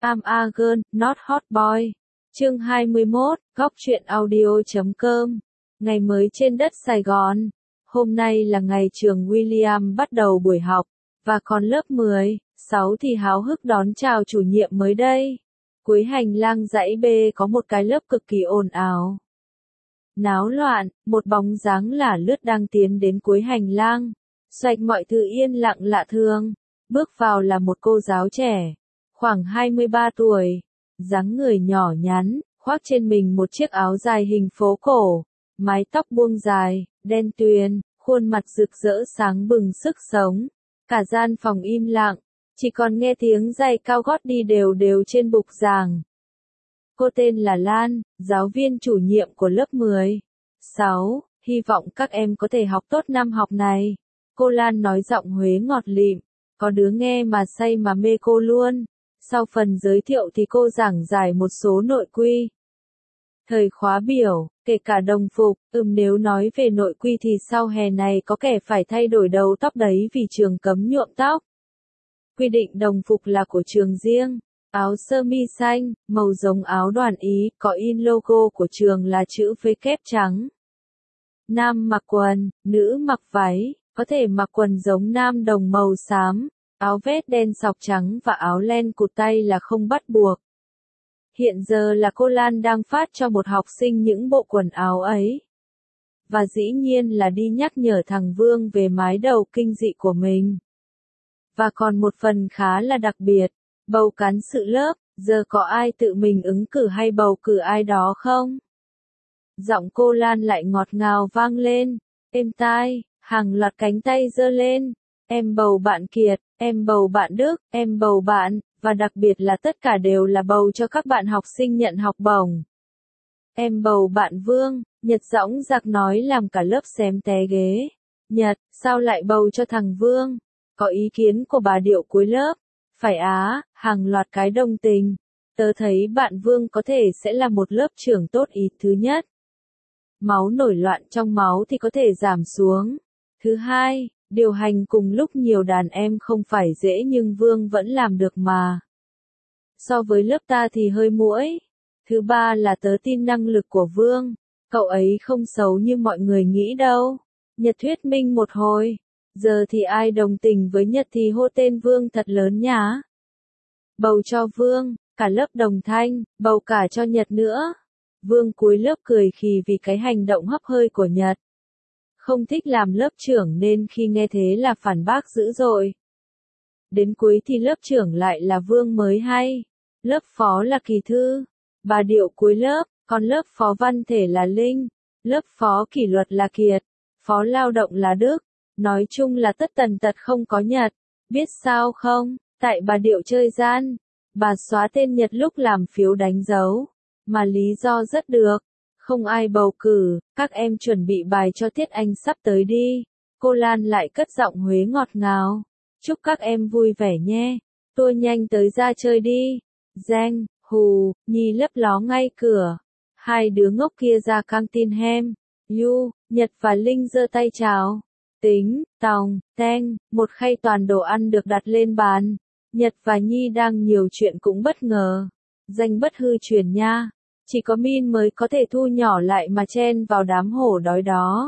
I'm a girl, not hot boy. Chương 21, góc truyện audio.com. Ngày mới trên đất Sài Gòn. Hôm nay là ngày trường William bắt đầu buổi học, và còn lớp 10, 6 thì háo hức đón chào chủ nhiệm mới đây. Cuối hành lang dãy B có một cái lớp cực kỳ ồn ào. Náo loạn, một bóng dáng lả lướt đang tiến đến cuối hành lang. Xoạch mọi thứ yên lặng lạ thường. Bước vào là một cô giáo trẻ, khoảng 23 tuổi, dáng người nhỏ nhắn, khoác trên mình một chiếc áo dài hình phố cổ, mái tóc buông dài, đen tuyền, khuôn mặt rực rỡ sáng bừng sức sống. Cả gian phòng im lặng, chỉ còn nghe tiếng giày cao gót đi đều đều trên bục giảng. Cô tên là Lan, giáo viên chủ nhiệm của lớp 10. 6, hy vọng các em có thể học tốt năm học này. Cô Lan nói giọng Huế ngọt lịm, có đứa nghe mà say mà mê cô luôn. Sau phần giới thiệu thì cô giảng giải một số nội quy. Thời khóa biểu, kể cả đồng phục, nếu nói về nội quy thì sau hè này có kẻ phải thay đổi đầu tóc đấy vì trường cấm nhuộm tóc. Quy định đồng phục là của trường riêng, áo sơ mi xanh, màu giống áo đoàn Ý, có in logo của trường là chữ V kép trắng. Nam mặc quần, nữ mặc váy, có thể mặc quần giống nam đồng màu xám, áo vest đen sọc trắng và áo len cụt tay là không bắt buộc. Hiện giờ là cô Lan đang phát cho một học sinh những bộ quần áo ấy. Và dĩ nhiên là đi nhắc nhở thằng Vương về mái đầu kinh dị của mình. Và còn một phần khá là đặc biệt, bầu cán sự lớp, giờ có ai tự mình ứng cử hay bầu cử ai đó không? Giọng cô Lan lại ngọt ngào vang lên, êm tai, hàng loạt cánh tay giơ lên. Em bầu bạn Kiệt, em bầu bạn Đức, em bầu bạn, và đặc biệt là tất cả đều là bầu cho các bạn học sinh nhận học bổng. Em bầu bạn Vương, Nhật dõng dạc nói làm cả lớp xém té ghế. Nhật, sao lại bầu cho thằng Vương? Có ý kiến của bà Điệu cuối lớp. Phải á, hàng loạt cái đồng tình. Tớ thấy bạn Vương có thể sẽ là một lớp trưởng tốt ý thứ nhất. Máu nổi loạn trong máu thì có thể giảm xuống. Thứ hai, điều hành cùng lúc nhiều đàn em không phải dễ nhưng Vương vẫn làm được mà. So với lớp ta thì hơi muỗi. Thứ ba là tớ tin năng lực của Vương. Cậu ấy không xấu như mọi người nghĩ đâu. Nhật thuyết minh một hồi. Giờ thì ai đồng tình với Nhật thì hô tên Vương thật lớn nhá. Bầu cho Vương, cả lớp đồng thanh, bầu cả cho Nhật nữa. Vương cuối lớp cười khì vì cái hành động hấp hơi của Nhật. Không thích làm lớp trưởng nên khi nghe thế là phản bác dữ dội. Đến cuối thì lớp trưởng lại là Vương mới hay. Lớp phó là Kỳ Thư. Bà Điệu cuối lớp, còn lớp phó văn thể là Linh. Lớp phó kỷ luật là Kiệt. Phó lao động là Đức. Nói chung là tất tần tật không có Nhật. Biết sao không? Tại bà Điệu chơi gian. Bà xóa tên Nhật lúc làm phiếu đánh dấu. Mà lý do rất được. Không ai bầu cử, các em chuẩn bị bài cho tiết Anh sắp tới đi. Cô Lan lại cất giọng Huế ngọt ngào. Chúc các em vui vẻ nhé. Tôi nhanh tới ra chơi đi. Giang, Hù, Nhi lấp ló ngay cửa. Hai đứa ngốc kia ra căng tin hem. Yu, Nhật và Linh giơ tay chào. Tính, tòng, teng, một khay toàn đồ ăn được đặt lên bàn. Nhật và Nhi đang nhiều chuyện cũng bất ngờ. Danh bất hư truyền nha. Chỉ có Min mới có thể thu nhỏ lại mà chen vào đám hổ đói đó.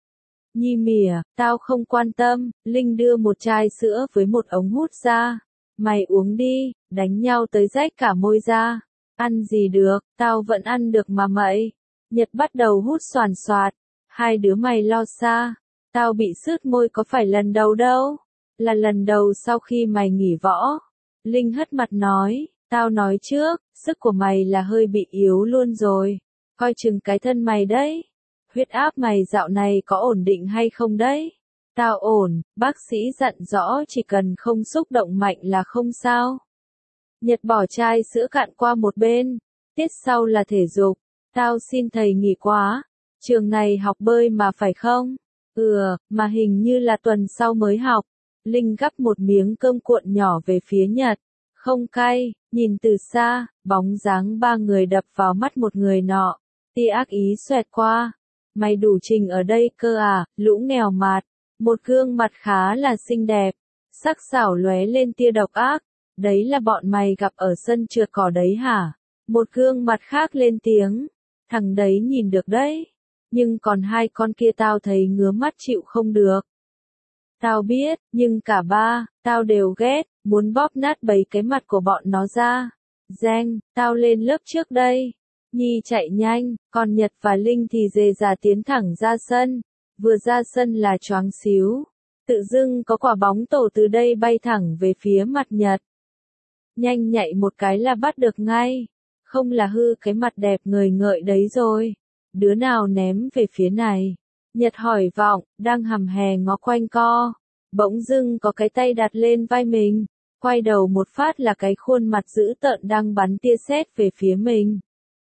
Nhi mỉa, tao không quan tâm. Linh đưa một chai sữa với một ống hút ra. Mày uống đi, đánh nhau tới rách cả môi ra. Ăn gì được, tao vẫn ăn được mà mậy. Nhật bắt đầu hút xoàn xoạt. Hai đứa mày lo xa. Tao bị sứt môi có phải lần đầu đâu. Là lần đầu sau khi mày nghỉ võ. Linh hất mặt nói. Tao nói trước, sức của mày là hơi bị yếu luôn rồi. Coi chừng cái thân mày đấy. Huyết áp mày dạo này có ổn định hay không đấy? Tao ổn, bác sĩ dặn rõ chỉ cần không xúc động mạnh là không sao. Nhật bỏ chai sữa cạn qua một bên. Tiết sau là thể dục. Tao xin thầy nghỉ quá. Trường này học bơi mà phải không? Mà hình như là tuần sau mới học. Linh gắp một miếng cơm cuộn nhỏ về phía Nhật. Không cay, nhìn từ xa, bóng dáng ba người đập vào mắt một người nọ. Tia ác ý xoẹt qua. Mày đủ trình ở đây cơ à, lũ nghèo mạt. Một gương mặt khá là xinh đẹp. Sắc sảo lóe lên tia độc ác. Đấy là bọn mày gặp ở sân trượt cỏ đấy hả? Một gương mặt khác lên tiếng. Thằng đấy nhìn được đấy. Nhưng còn hai con kia tao thấy ngứa mắt chịu không được. Tao biết, nhưng cả ba, tao đều ghét, muốn bóp nát bấy cái mặt của bọn nó ra. Giang, tao lên lớp trước đây. Nhi chạy nhanh, còn Nhật và Linh thì dề dà tiến thẳng ra sân. Vừa ra sân là choáng xíu. Tự dưng có quả bóng tổ từ đây bay thẳng về phía mặt Nhật. Nhanh nhạy một cái là bắt được ngay. Không là hư cái mặt đẹp ngời ngợi đấy rồi. Đứa nào ném về phía này? Nhật hỏi vọng, đang hầm hè ngó quanh co. Bỗng dưng có cái tay đặt lên vai mình. Quay đầu một phát là cái khuôn mặt dữ tợn đang bắn tia sét về phía mình.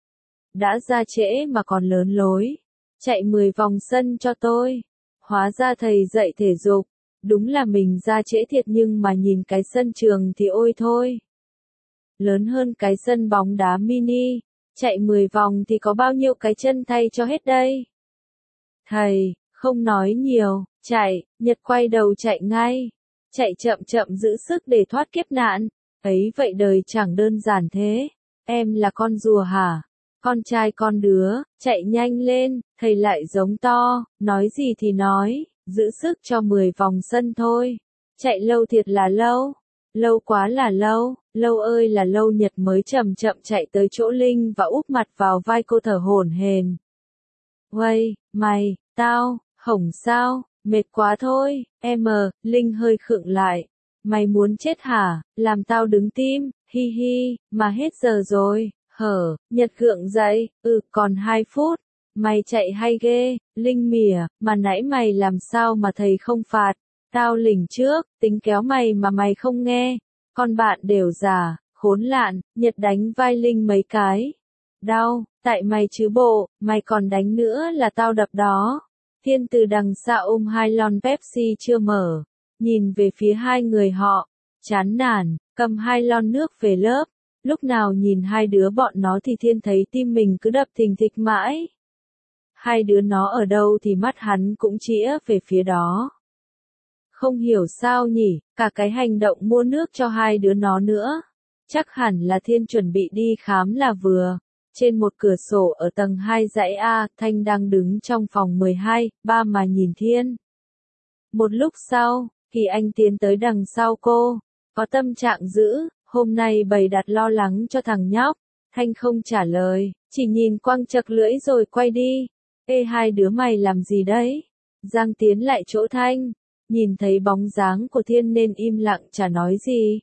Đã ra trễ mà còn lớn lối. Chạy 10 vòng sân cho tôi. Hóa ra thầy dạy thể dục. Đúng là mình ra trễ thiệt nhưng mà nhìn cái sân trường thì ôi thôi. Lớn hơn cái sân bóng đá mini. Chạy 10 vòng thì có bao nhiêu cái chân thay cho hết đây? Thầy, không nói nhiều, chạy, Nhật quay đầu chạy ngay. Chạy chậm chậm giữ sức để thoát kiếp nạn. Ấy vậy đời chẳng đơn giản thế. Em là con rùa hả? Con trai con đứa, chạy nhanh lên, thầy lại giống to, nói gì thì nói, giữ sức cho 10 vòng sân thôi. Chạy lâu thiệt là lâu, lâu quá là lâu, lâu ơi là lâu. Nhật mới chậm chậm chạy tới chỗ Linh và úp mặt vào vai cô thở hổn hển. Uầy, mày, tao, hổng sao, mệt quá thôi, Linh hơi khựng lại. Mày muốn chết hả, làm tao đứng tim, hi hi, mà hết giờ rồi. Nhật gượng dậy, còn 2 phút. Mày chạy hay ghê, Linh mỉa, mà nãy mày làm sao mà thầy không phạt. Tao lỉnh trước, tính kéo mày mà mày không nghe. Con bạn đều già, khốn nạn, Nhật đánh vai Linh mấy cái. Đau, tại mày chứ bộ, mày còn đánh nữa là tao đập đó. Thiên từ đằng xa ôm 2 lon Pepsi chưa mở, nhìn về phía hai người họ, chán nản, cầm 2 lon nước về lớp. Lúc nào nhìn hai đứa bọn nó thì Thiên thấy tim mình cứ đập thình thịch mãi. Hai đứa nó ở đâu thì mắt hắn cũng chĩa về phía đó. Không hiểu sao nhỉ, cả cái hành động mua nước cho hai đứa nó nữa. Chắc hẳn là Thiên chuẩn bị đi khám là vừa. Trên một cửa sổ ở tầng 2 dãy A, Thanh đang đứng trong phòng 12, ba mà nhìn Thiên. Một lúc sau, Kỳ Anh tiến tới đằng sau cô, có tâm trạng dữ. Hôm nay bày đặt lo lắng cho thằng nhóc. Thanh không trả lời, chỉ nhìn quăng chật lưỡi rồi quay đi. Ê, hai đứa mày làm gì đấy? Giang tiến lại chỗ Thanh, nhìn thấy bóng dáng của Thiên nên im lặng chả nói gì.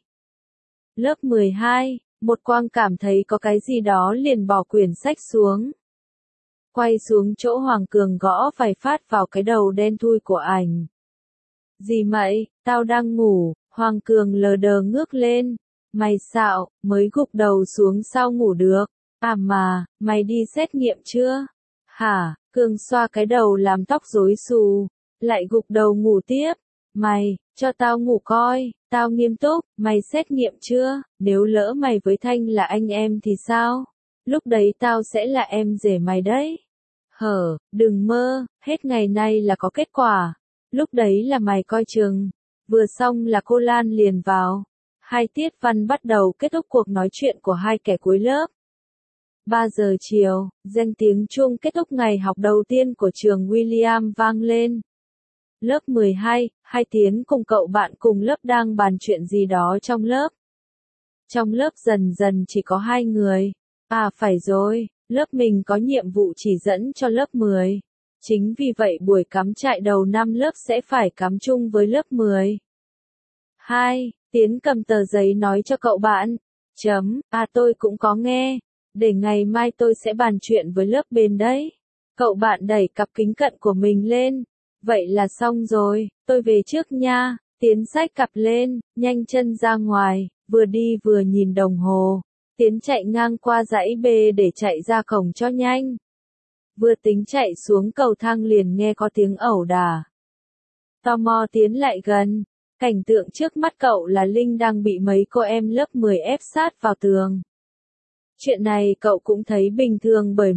Lớp 12, một Quang cảm thấy có cái gì đó liền bỏ quyển sách xuống. Quay xuống chỗ Hoàng Cường gõ vài phát vào cái đầu đen thui của ảnh. Gì mậy, tao đang ngủ. Hoàng Cường lờ đờ ngước lên. Mày xạo, mới gục đầu xuống sao ngủ được? À mà, mày đi xét nghiệm chưa? Hả? Cường xoa cái đầu làm tóc rối xù, lại gục đầu ngủ tiếp. Mày, cho tao ngủ coi, tao nghiêm túc, mày xét nghiệm chưa? Nếu lỡ mày với Thanh là anh em thì sao? Lúc đấy tao sẽ là em rể mày đấy. Đừng mơ, hết ngày nay là có kết quả. Lúc đấy là mày coi chừng. Vừa xong là cô Lan liền vào. 2 tiết văn bắt đầu kết thúc cuộc nói chuyện của hai kẻ cuối lớp. 3 giờ chiều, danh tiếng chuông kết thúc ngày học đầu tiên của trường William vang lên. Lớp 12, Hai Tiến cùng cậu bạn cùng lớp đang bàn chuyện gì đó trong lớp. Trong lớp dần dần chỉ có 2 người. À phải rồi, lớp mình có nhiệm vụ chỉ dẫn cho lớp 10. Chính vì vậy buổi cắm trại đầu năm lớp sẽ phải cắm chung với lớp 10. 2. Tiến cầm tờ giấy nói cho cậu bạn. Tôi cũng có nghe. Để ngày mai tôi sẽ bàn chuyện với lớp bên đấy. Cậu bạn đẩy cặp kính cận của mình lên. Vậy là xong rồi, tôi về trước nha. Tiến xách cặp lên, nhanh chân ra ngoài, vừa đi vừa nhìn đồng hồ. Tiến chạy ngang qua dãy B để chạy ra cổng cho nhanh. Vừa tính chạy xuống cầu thang liền nghe có tiếng ẩu đả. Tò mò tiến lại gần. Cảnh tượng trước mắt cậu là Linh đang bị mấy cô em lớp 10 ép sát vào tường. Chuyện này cậu cũng thấy bình thường bởi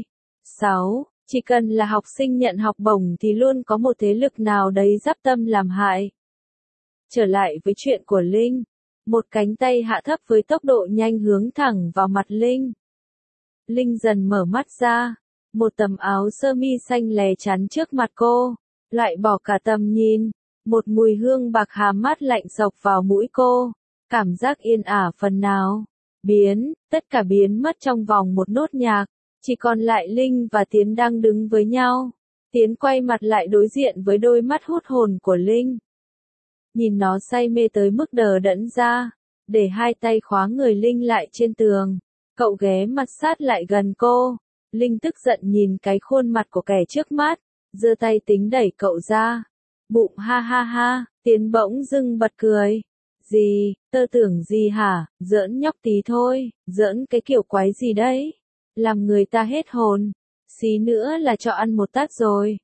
6. Chỉ cần là học sinh nhận học bổng thì luôn có một thế lực nào đấy dắp tâm làm hại. Trở lại với chuyện của Linh. Một cánh tay hạ thấp với tốc độ nhanh hướng thẳng vào mặt Linh. Linh dần mở mắt ra. Một tấm áo sơ mi xanh lè chắn trước mặt cô, loại bỏ cả tầm nhìn. Một mùi hương bạc hà mát lạnh xộc vào mũi cô. Cảm giác yên ả phần nào tất cả biến mất trong vòng một nốt nhạc. Chỉ còn lại Linh và Tiến đang đứng với nhau. Tiến quay mặt lại đối diện với đôi mắt hút hồn của Linh. Nhìn nó say mê tới mức đờ đẫn ra. Để hai tay khóa người Linh lại trên tường. Cậu ghé mặt sát lại gần cô. Linh tức giận nhìn cái khuôn mặt của kẻ trước mắt. Giơ tay tính đẩy cậu ra. Bụng ha ha ha, Tiến bỗng dưng bật cười. Gì, tơ tưởng gì hả, giỡn nhóc tí thôi, giỡn cái kiểu quái gì đấy. Làm người ta hết hồn. Xí nữa là cho ăn một tát rồi.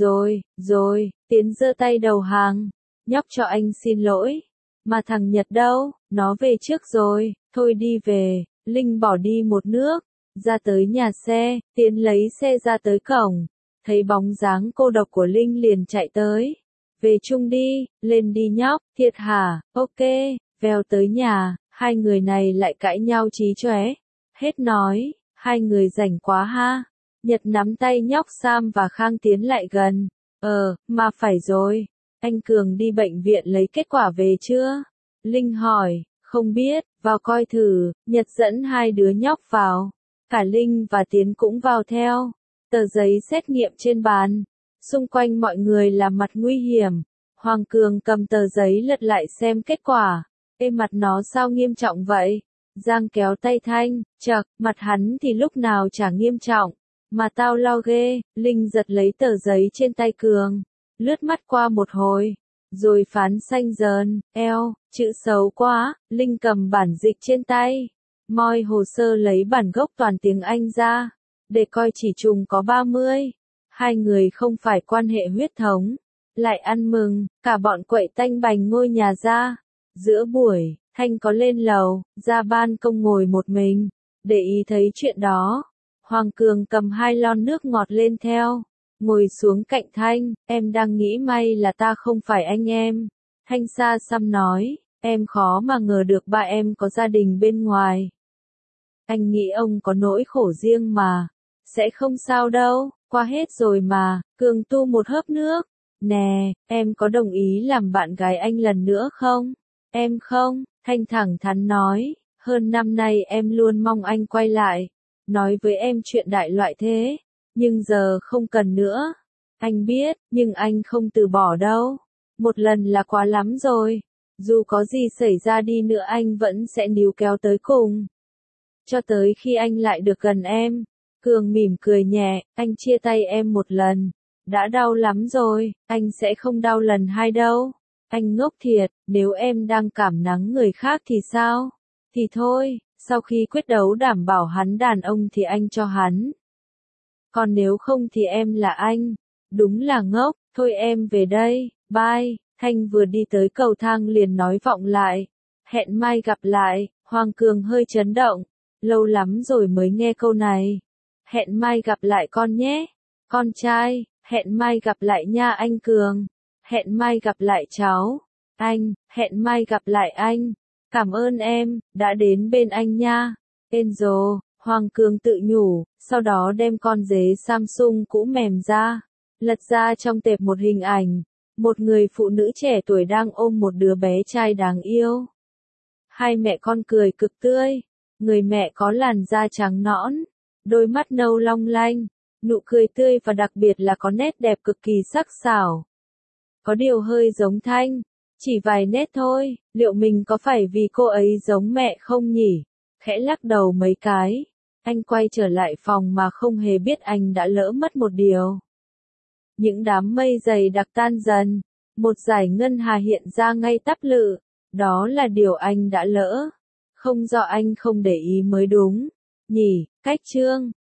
Rồi, Tiến giơ tay đầu hàng. Nhóc cho anh xin lỗi. Mà thằng Nhật đâu, nó về trước rồi, thôi đi về. Linh bỏ đi một nước. Ra tới nhà xe, Tiến lấy xe ra tới cổng. Thấy bóng dáng cô độc của Linh liền chạy tới. Về chung đi, lên đi nhóc, thiệt hả, ok, vèo tới nhà, hai người này lại cãi nhau chí chóe. Hết nói, hai người rảnh quá ha. Nhật nắm tay nhóc Sam và Khang tiến lại gần. Mà phải rồi, anh Cường đi bệnh viện lấy kết quả về chưa? Linh hỏi, không biết, vào coi thử. Nhật dẫn hai đứa nhóc vào. Cả Linh và Tiến cũng vào theo. Tờ giấy xét nghiệm trên bàn. Xung quanh mọi người là mặt nguy hiểm. Hoàng Cường cầm tờ giấy lật lại xem kết quả. Ê, mặt nó sao nghiêm trọng vậy? Giang kéo tay Thanh, chậc, mặt hắn thì lúc nào chả nghiêm trọng. Mà tao lo ghê. Linh giật lấy tờ giấy trên tay Cường. Lướt mắt qua một hồi. Rồi phán xanh dờn, eo, chữ xấu quá. Linh cầm bản dịch trên tay. Moi hồ sơ lấy bản gốc toàn tiếng Anh ra. Để coi chỉ trùng có 30. Hai người không phải quan hệ huyết thống. Lại ăn mừng, cả bọn quậy tanh bành ngôi nhà ra. Giữa buổi, Thanh có lên lầu, ra ban công ngồi một mình. Để ý thấy chuyện đó. Hoàng Cường cầm 2 lon nước ngọt lên theo. Ngồi xuống cạnh Thanh, em đang nghĩ may là ta không phải anh em. Thanh xa xăm nói, em khó mà ngờ được ba em có gia đình bên ngoài. Anh nghĩ ông có nỗi khổ riêng mà. Sẽ không sao đâu, qua hết rồi mà. Cường tu một hớp nước. Nè, em có đồng ý làm bạn gái anh lần nữa không? Em không, Thanh thẳng thắn nói. Hơn năm nay em luôn mong anh quay lại. Nói với em chuyện đại loại thế. Nhưng giờ không cần nữa. Anh biết, nhưng anh không từ bỏ đâu. Một lần là quá lắm rồi. Dù có gì xảy ra đi nữa anh vẫn sẽ níu kéo tới cùng. Cho tới khi anh lại được gần em. Cường mỉm cười nhẹ, anh chia tay em một lần. Đã đau lắm rồi, anh sẽ không đau lần hai đâu. Anh ngốc thiệt, nếu em đang cảm nắng người khác thì sao? Thì thôi, sau khi quyết đấu đảm bảo hắn đàn ông thì anh cho hắn. Còn nếu không thì em là anh. Đúng là ngốc, thôi em về đây, bye. Thanh vừa đi tới cầu thang liền nói vọng lại. Hẹn mai gặp lại. Hoàng Cường hơi chấn động. Lâu lắm rồi mới nghe câu này. Hẹn mai gặp lại con nhé. Con trai, hẹn mai gặp lại nha anh Cường. Hẹn mai gặp lại cháu. Anh, hẹn mai gặp lại anh. Cảm ơn em, đã đến bên anh nha. Enzo, Hoàng Cường tự nhủ, sau đó đem con dế Samsung cũ mềm ra. Lật ra trong tệp một hình ảnh. Một người phụ nữ trẻ tuổi đang ôm một đứa bé trai đáng yêu. Hai mẹ con cười cực tươi. Người mẹ có làn da trắng nõn. Đôi mắt nâu long lanh. Nụ cười tươi và đặc biệt là có nét đẹp cực kỳ sắc sảo. Có điều hơi giống Thanh. Chỉ vài nét thôi, liệu mình có phải vì cô ấy giống mẹ không nhỉ? Khẽ lắc đầu mấy cái. Anh quay trở lại phòng mà không hề biết anh đã lỡ mất một điều. Những đám mây dày đặc tan dần. Một dải ngân hà hiện ra ngay tắp lự. Đó là điều anh đã lỡ. Không do anh không để ý mới đúng. Nhỉ, cách chương.